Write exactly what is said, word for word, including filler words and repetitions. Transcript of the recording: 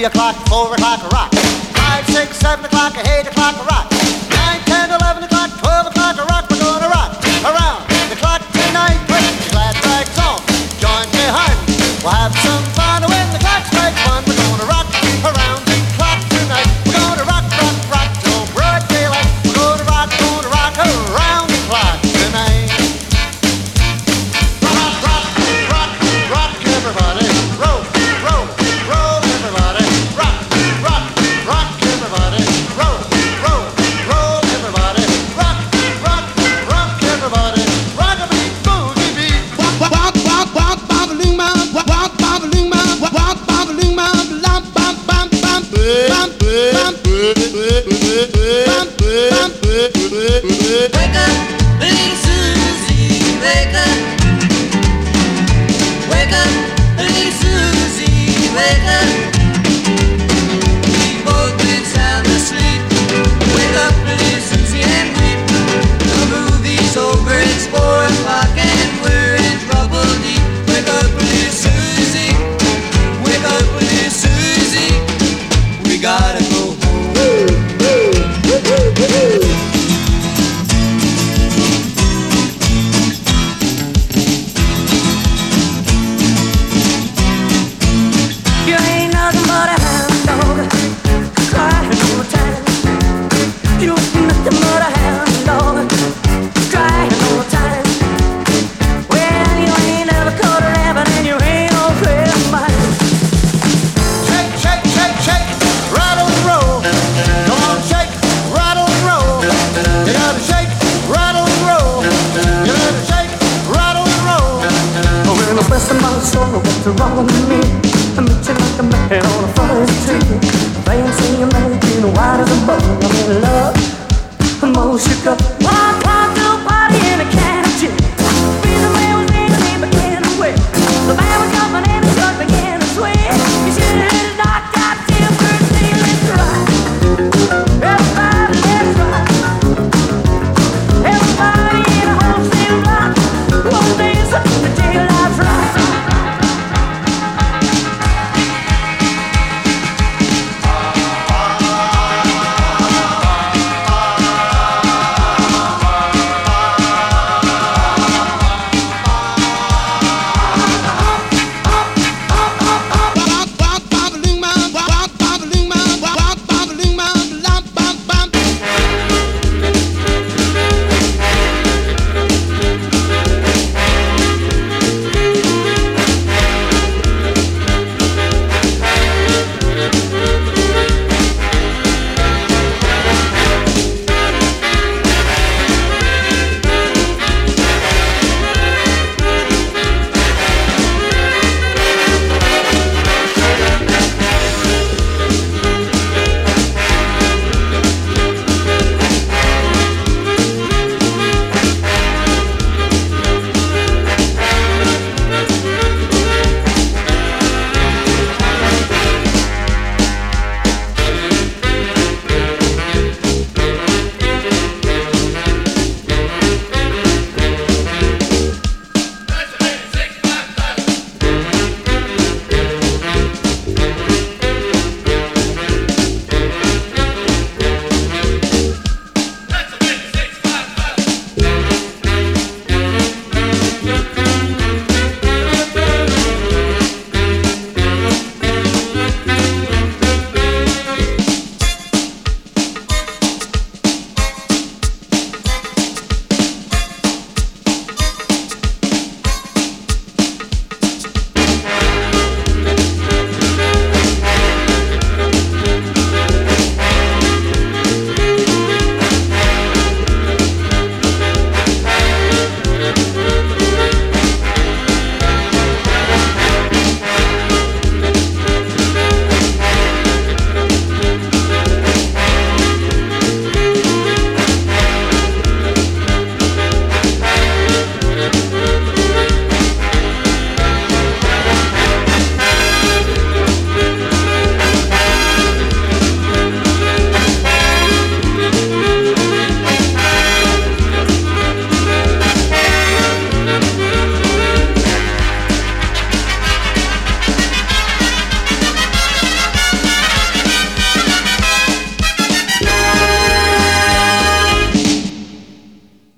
three o'clock, four o'clock, rock. Five, six, seven o'clock, eight o'clock, rock. Nine, ten, eleven o'clock, twelve o'clock, rock. We're gonna rock around the clock tonight. Put your glad rags on, join me, hun. We'll have some fun when the clock strikes one. We're gonna rock around the clock tonight. We're gonna rock, rock, rock till broad daylight. We're gonna rock, gonna rock around the clock tonight. Rock, rock, rock, rock, everybody. Roll, roll, roll, everybody. Rock, rock, rock, everybody. Roll, roll, roll, everybody. Rock, rock, rock, everybody. Rock-a-bee, boogie-bee. Walk, walk, walk, walk, bob-a-loom, walk, walk, bob-a-loom, walk, walk, bob-a-loom, bam, bam, bam, bam, bam, bam, Wake up, little Susie, wake up. Wake up, little Susie, wake up. We've both been sound asleep. Wake up, little Susie, and weep. The movie's over, it's four o'clock and we're in trouble deep. Wake up, little Susie, wake up, little Susie. We gotta go home. You ain't nothing but a hound dog, crying all the time. You ain't nothing but a hound dog, crying all the time. Well, you ain't never caught a rabbit and you ain't no friend of mine. Shake, shake, shake, shake, rattle and roll. Come on, shake, rattle and roll. You gotta shake, rattle and roll. You gotta shake, rattle and roll. When I press my soul, what's wrong with me?